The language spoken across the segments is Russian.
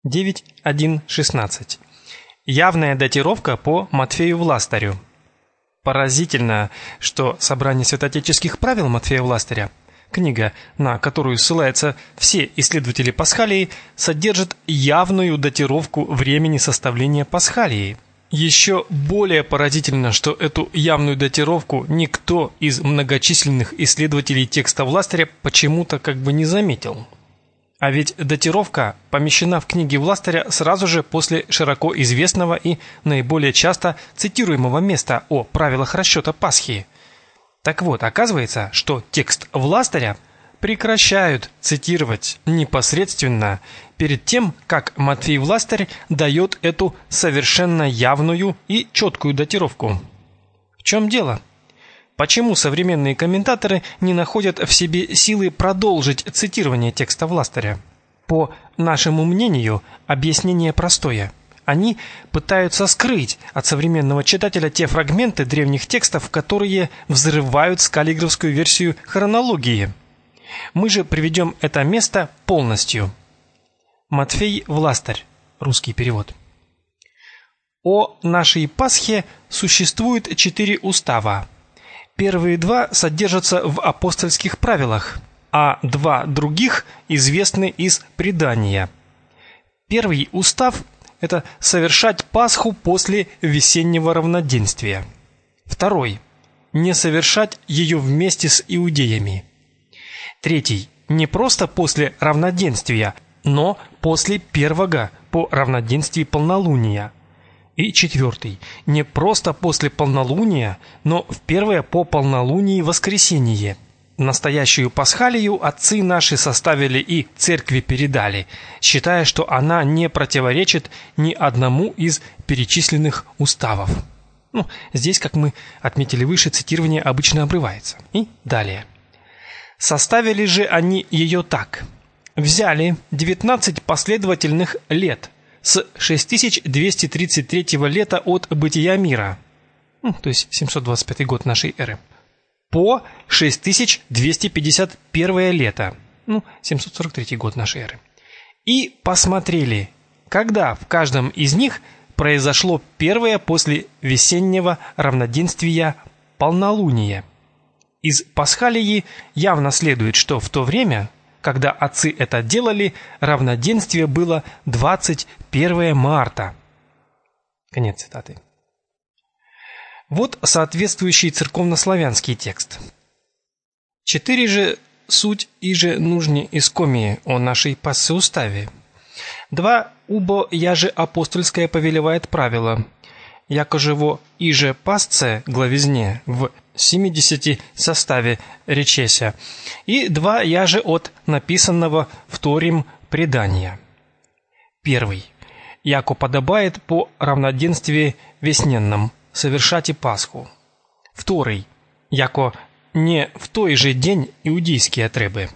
9.1.16. Явная датировка по Матфею Властарю. Поразительно, что собрание святоотеческих правил Матфея Властаря, книга, на которую ссылаются все исследователи Пасхалии, содержит явную датировку времени составления Пасхалии. Еще более поразительно, что эту явную датировку никто из многочисленных исследователей текста Властаря почему-то не заметил. А ведь датировка помещена в книге Властаря сразу же после широко известного и наиболее часто цитируемого места о правилах расчета Пасхи. Так вот, оказывается, что текст Властаря прекращают цитировать непосредственно перед тем, как Матфей Властарь дает эту совершенно явную и четкую датировку. В чем дело? Почему современные комментаторы не находят в себе силы продолжить цитирование текста Властаря? По нашему мнению, объяснение простое. Они пытаются скрыть от современного читателя те фрагменты древних текстов, которые взрывают скаллигеровскую версию хронологии. Мы же приведем это место полностью. Матфей Властарь. Русский перевод. О нашей Пасхе существует 4 устава. Первые 2 содержатся в апостольских правилах, а 2 других известны из предания. Первый устав – это совершать Пасху после весеннего равноденствия. Второй – не совершать ее вместе с иудеями. Третий – не просто после равноденствия, но после первого по равноденствии полнолуния. И четвертый – не просто после полнолуния, но в первое по полнолунии воскресенье. Настоящую Пасхалию отцы наши составили и церкви передали, считая, что она не противоречит ни одному из перечисленных уставов. Здесь, как мы отметили выше, цитирование обычно обрывается. И далее. Составили же они ее так. Взяли 19 последовательных лет с 6233 лета от бытия мира, то есть 725 год нашей эры, по 6251 лето, 743 год нашей эры, и посмотрели, когда в каждом из них произошло первое после весеннего равноденствия полнолуние. Из Пасхалии явно следует, что в то время, когда отцы это делали, равноденствие было 21 марта. Конец цитаты. Вот соответствующий церковнославянский текст. 4 же суть иже нужни искомие о нашей Пассе уставе. 2 убо яже апостольское повелевает правило, якоже во иже пасце главизне в 70 составе речеся, и 2 яже от написанного вторим предания. 1. Яко подобает по равноденствии весненном совершать и Пасху. 2. Яко не в той же день иудейские требы.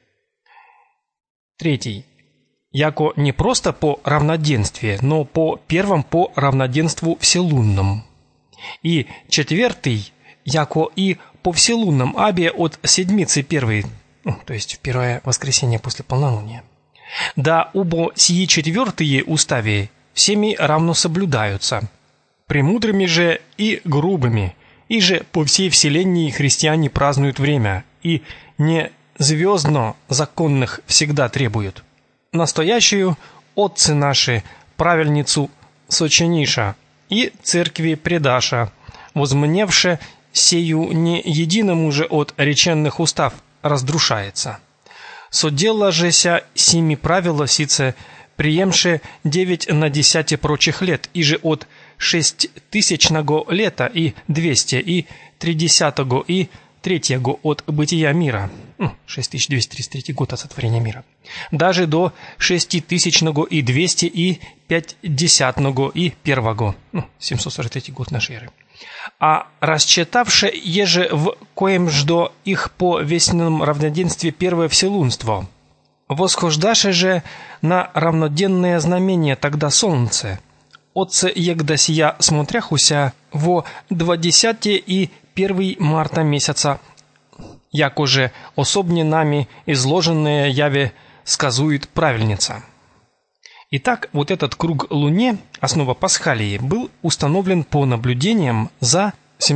3. Яко не просто по равноденствии, но по первом по равноденству вселунном. И 4. Яко и по вселунном абе от седмицы первой, то есть в первое воскресенье после полнолуния. Да убо сии 4 уставе всеми равно соблюдаются, премудрыми же и грубыми, и же по всей вселенной христиане празднуют время, и не звездно законных всегда требуют. Настоящую отцы наши правильницу сочиниша и церкви предаша, возмневше сею не единому же от реченных устав раздрушается. Соделла жеся сими правила сице, приемше 9 на 10 прочих лет, и же от 6000 лета и 200 и 30 и 3 от бытия мира, 6233 год от сотворения мира, даже до 6000 и 200 и 50 и 1, 743 год нашей эры. А расчитавше еже в коем ждо их по весеннем равноденстве первое вселунство, восхождаше же на равноденное знамение тогда солнце, отце егда сия смотряхуся во 20 и 1 марта месяца, яко же особне нами изложенное яве сказует правильница. Итак, вот этот круг Луне, основа Пасхалии, был установлен по наблюдениям за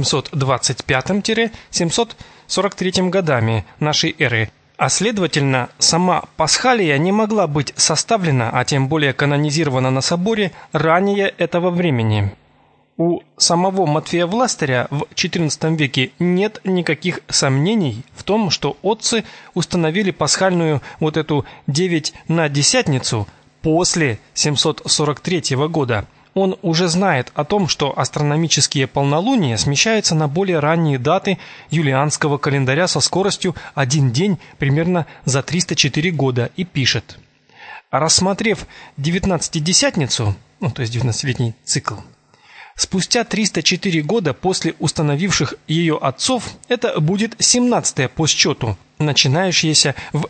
725-743 годами нашей эры, а следовательно, сама Пасхалия не могла быть составлена, а тем более канонизирована на соборе ранее этого времени. У самого Матфея Властаря в XIV веке нет никаких сомнений в том, что отцы установили пасхальную вот эту 9 на Десятницу после 743 года. Он уже знает о том, что астрономические полнолуния смещаются на более ранние даты юлианского календаря со скоростью 1 день примерно за 304 года и пишет: рассмотрев 19-десятницу, то есть 19-летний цикл, спустя 304 года после установивших ее отцов, это будет 17-е по счету, начинающееся в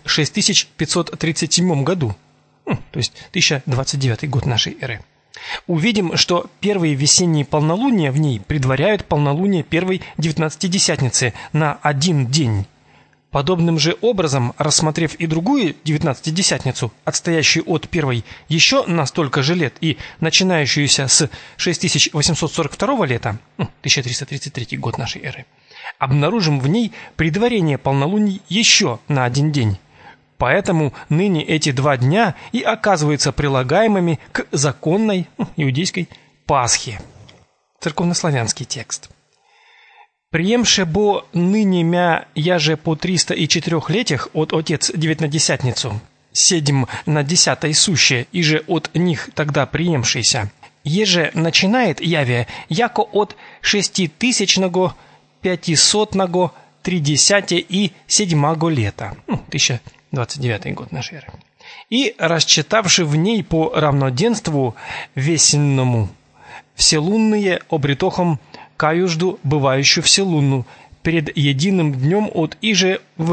6537 году, то есть 1029 год нашей эры. Увидим, что первые весенние полнолуния в ней предваряют полнолуние первой 19-десятницы на 1 день. Подобным же образом, рассмотрев и другую 19-десятницу, отстоящую от первой еще на столько же лет и начинающуюся с 6842 лета, 1333 год нашей эры, обнаружим в ней предварение полнолуний еще на 1 день. Поэтому ныне эти 2 дня и оказываются прилагаемыми к законной иудейской Пасхе. Церковнославянский текст. «Приемше бо ныне мя яже по 304 летях от отец 9 на Десятницу, 7 на 10 суще, иже от них тогда приемшийся, еже начинает яве, яко от 6000-го, 500-го, 30 и 7 лета». 1029 год нашей эры. «И расчитавши в ней по равноденству весенному, вселунные обретохом каюжду бывающую вселунну перед единым днем от иже в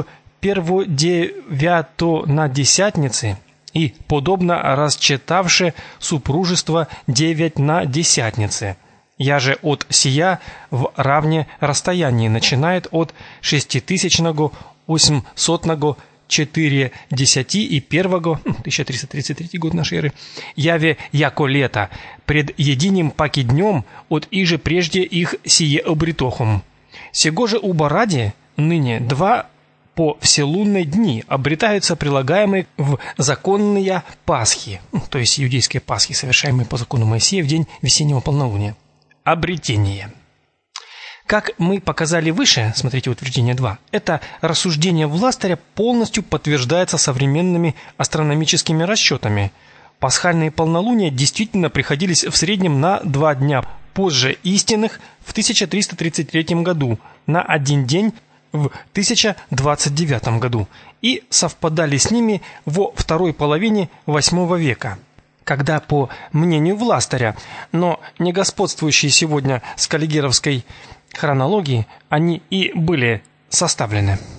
перводевято на Десятнице и подобно расчитавши супружество 9 на Десятнице. Я же от сия в равне расстоянии начинает от 6000-го, 800-го, 40 и 1-го, 1333 год нашей эры, яве яко лето, пред единим паки днем от иже прежде их сие обретохом. Сего же уба ради ныне 2 по вселунной дни обретаются прилагаемые в законные Пасхи, то есть иудейские Пасхи, совершаемые по закону Моисея в день весеннего полнолуния. Обретение. Как мы показали выше, смотрите утверждение 2, это рассуждение Властаря полностью подтверждается современными астрономическими расчетами. Пасхальные полнолуния действительно приходились в среднем на 2 дня позже истинных в 1333 году, на 1 день в 1029 году и совпадали с ними во второй половине VIII века, когда, по мнению Властаря, но не господствующей сегодня скаллигеровской хронологии, они и были составлены.